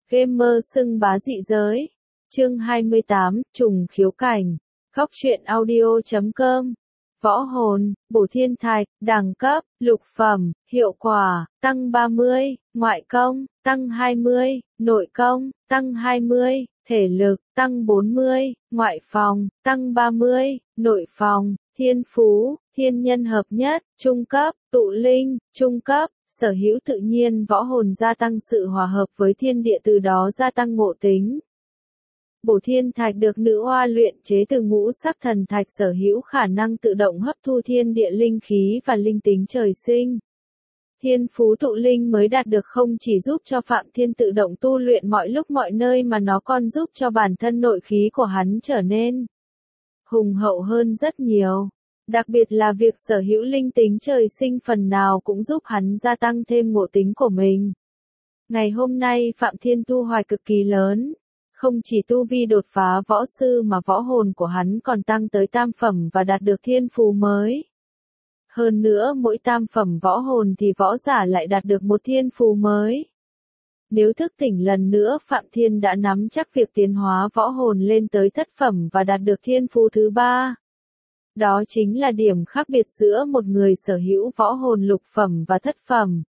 Gamer xưng bá dị giới. Chương 28, trùng khiếu cảnh. Góc truyện audio.com. Võ hồn, bổ thiên thạch, đẳng cấp, lục phẩm, hiệu quả, tăng 30, ngoại công, tăng 20, nội công, tăng 20, thể lực, tăng 40, ngoại phòng, tăng 30, nội phòng, thiên phú, thiên nhân hợp nhất, trung cấp, tụ linh, trung cấp, sở hữu tự nhiên võ hồn gia tăng sự hòa hợp với thiên địa từ đó gia tăng ngộ tính. Bổ thiên thạch được nữ oa luyện chế từ ngũ sắc thần thạch sở hữu khả năng tự động hấp thu thiên địa linh khí và linh tính trời sinh. Thiên phú tụ linh mới đạt được không chỉ giúp cho Phạm Thiên tự động tu luyện mọi lúc mọi nơi mà nó còn giúp cho bản thân nội khí của hắn trở nên hùng hậu hơn rất nhiều. Đặc biệt là việc sở hữu linh tính trời sinh phần nào cũng giúp hắn gia tăng thêm ngộ tính của mình. Ngày hôm nay Phạm Thiên thu hoạch cực kỳ lớn. Không chỉ tu vi đột phá võ sư mà võ hồn của hắn còn tăng tới tam phẩm và đạt được thiên phú mới. Hơn nữa mỗi tam phẩm võ hồn thì võ giả lại đạt được một thiên phú mới. Nếu thức tỉnh lần nữa Phạm Thiên đã nắm chắc việc tiến hóa võ hồn lên tới thất phẩm và đạt được thiên phú thứ 3. Đó chính là điểm khác biệt giữa một người sở hữu võ hồn lục phẩm và thất phẩm.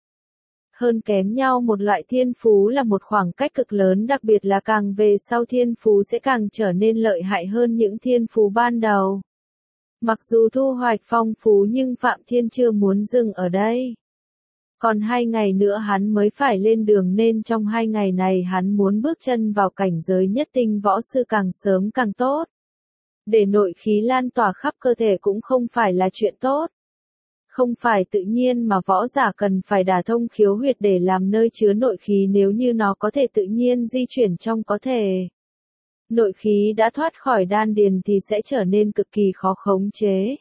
Hơn kém nhau một loại thiên phú là một khoảng cách cực lớn, đặc biệt là càng về sau thiên phú sẽ càng trở nên lợi hại hơn những thiên phú ban đầu. Mặc dù thu hoạch phong phú nhưng Phạm Thiên chưa muốn dừng ở đây. Còn 2 ngày nữa hắn mới phải lên đường nên trong 2 ngày này hắn muốn bước chân vào cảnh giới nhất tinh võ sư càng sớm càng tốt. Để nội khí lan tỏa khắp cơ thể cũng không phải là chuyện tốt. Không phải tự nhiên mà võ giả cần phải đả thông khiếu huyệt để làm nơi chứa nội khí, nếu như nó có thể tự nhiên di chuyển trong cơ thể. Nội khí đã thoát khỏi đan điền thì sẽ trở nên cực kỳ khó khống chế.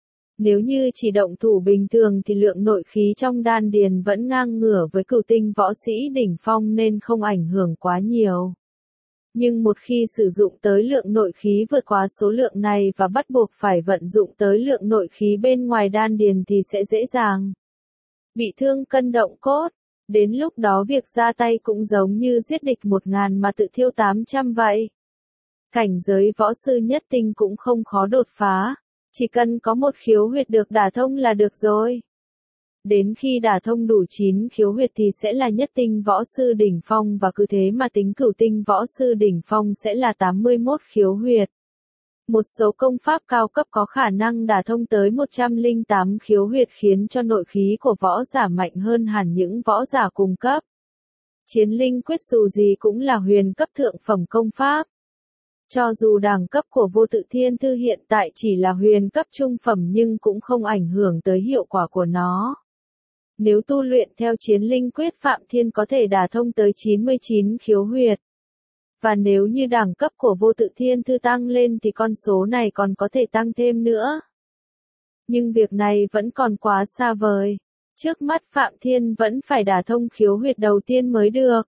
Nếu như chỉ động thủ bình thường thì lượng nội khí trong đan điền vẫn ngang ngửa với cửu tinh võ sĩ đỉnh phong nên không ảnh hưởng quá nhiều. Nhưng một khi sử dụng tới lượng nội khí vượt quá số lượng này và bắt buộc phải vận dụng tới lượng nội khí bên ngoài đan điền thì sẽ dễ dàng bị thương cân động cốt. Đến lúc đó việc ra tay cũng giống như giết địch 1000 mà tự thiêu 800 vậy. Cảnh giới võ sư nhất tinh cũng không khó đột phá, chỉ cần có một khiếu huyệt được đả thông là được rồi. Đến khi đả thông đủ 9 khiếu huyệt thì sẽ là nhất tinh võ sư đỉnh phong và cứ thế mà tính cửu tinh võ sư đỉnh phong sẽ là 81 khiếu huyệt. Một số công pháp cao cấp có khả năng đả thông tới 108 khiếu huyệt khiến cho nội khí của võ giả mạnh hơn hẳn những võ giả cùng cấp. Chiến linh quyết dù gì cũng là huyền cấp thượng phẩm công pháp. Cho dù đẳng cấp của vô tự thiên thư hiện tại chỉ là huyền cấp trung phẩm nhưng cũng không ảnh hưởng tới hiệu quả của nó. Nếu tu luyện theo chiến linh quyết Phạm Thiên có thể đả thông tới 99 khiếu huyệt. Và nếu như đẳng cấp của vô tự thiên thư tăng lên thì con số này còn có thể tăng thêm nữa. Nhưng việc này vẫn còn quá xa vời. Trước mắt Phạm Thiên vẫn phải đả thông khiếu huyệt đầu tiên mới được.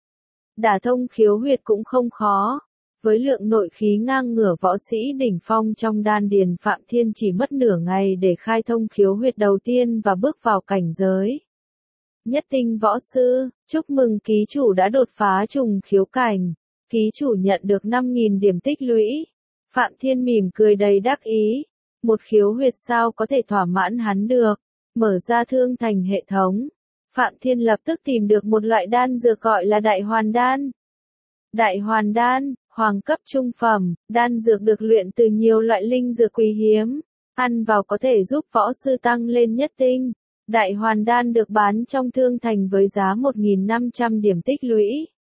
Đả thông khiếu huyệt cũng không khó. Với lượng nội khí ngang ngửa võ sĩ đỉnh phong trong đan điền Phạm Thiên chỉ mất nửa ngày để khai thông khiếu huyệt đầu tiên và bước vào cảnh giới nhất tinh võ sư. Chúc mừng ký chủ đã đột phá trùng khiếu cảnh. Ký chủ nhận được 5.000 điểm tích lũy. Phạm Thiên mỉm cười đầy đắc ý. Một khiếu huyệt sao có thể thỏa mãn hắn được. Mở ra thương thành hệ thống. Phạm Thiên lập tức tìm được một loại đan dược gọi là đại hoàn đan. Đại hoàn đan, hoàng cấp trung phẩm, đan dược được luyện từ nhiều loại linh dược quý hiếm. Ăn vào có thể giúp võ sư tăng lên nhất tinh. Đại hoàn đan được bán trong thương thành với giá 1.500 điểm tích lũy.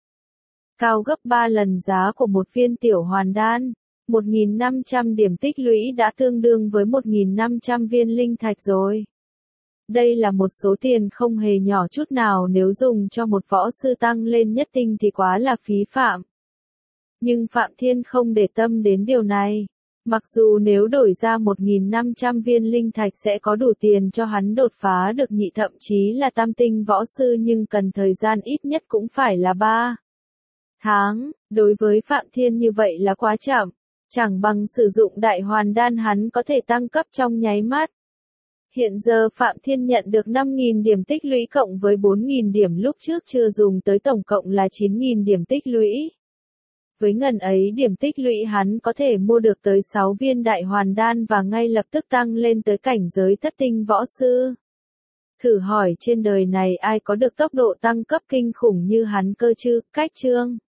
Cao gấp 3 lần giá của một viên tiểu hoàn đan. 1.500 điểm tích lũy đã tương đương với 1.500 viên linh thạch rồi. Đây là một số tiền không hề nhỏ chút nào, nếu dùng cho một võ sư tăng lên nhất tinh thì quá là phí phạm. Nhưng Phạm Thiên không để tâm đến điều này. Mặc dù nếu đổi ra 1.500 viên linh thạch sẽ có đủ tiền cho hắn đột phá được nhị thậm chí là tam tinh võ sư nhưng cần thời gian ít nhất cũng phải là 3 tháng. Đối với Phạm Thiên như vậy là quá chậm. Chẳng bằng sử dụng đại hoàn đan hắn có thể tăng cấp trong nháy mắt. Hiện giờ Phạm Thiên nhận được 5.000 điểm tích lũy cộng với 4.000 điểm lúc trước chưa dùng tới tổng cộng là 9.000 điểm tích lũy. Với ngần ấy điểm tích lũy hắn có thể mua được tới 6 viên đại hoàn đan và ngay lập tức tăng lên tới cảnh giới thất tinh võ sư. Thử hỏi trên đời này ai có được tốc độ tăng cấp kinh khủng như hắn cơ chứ, cách chương.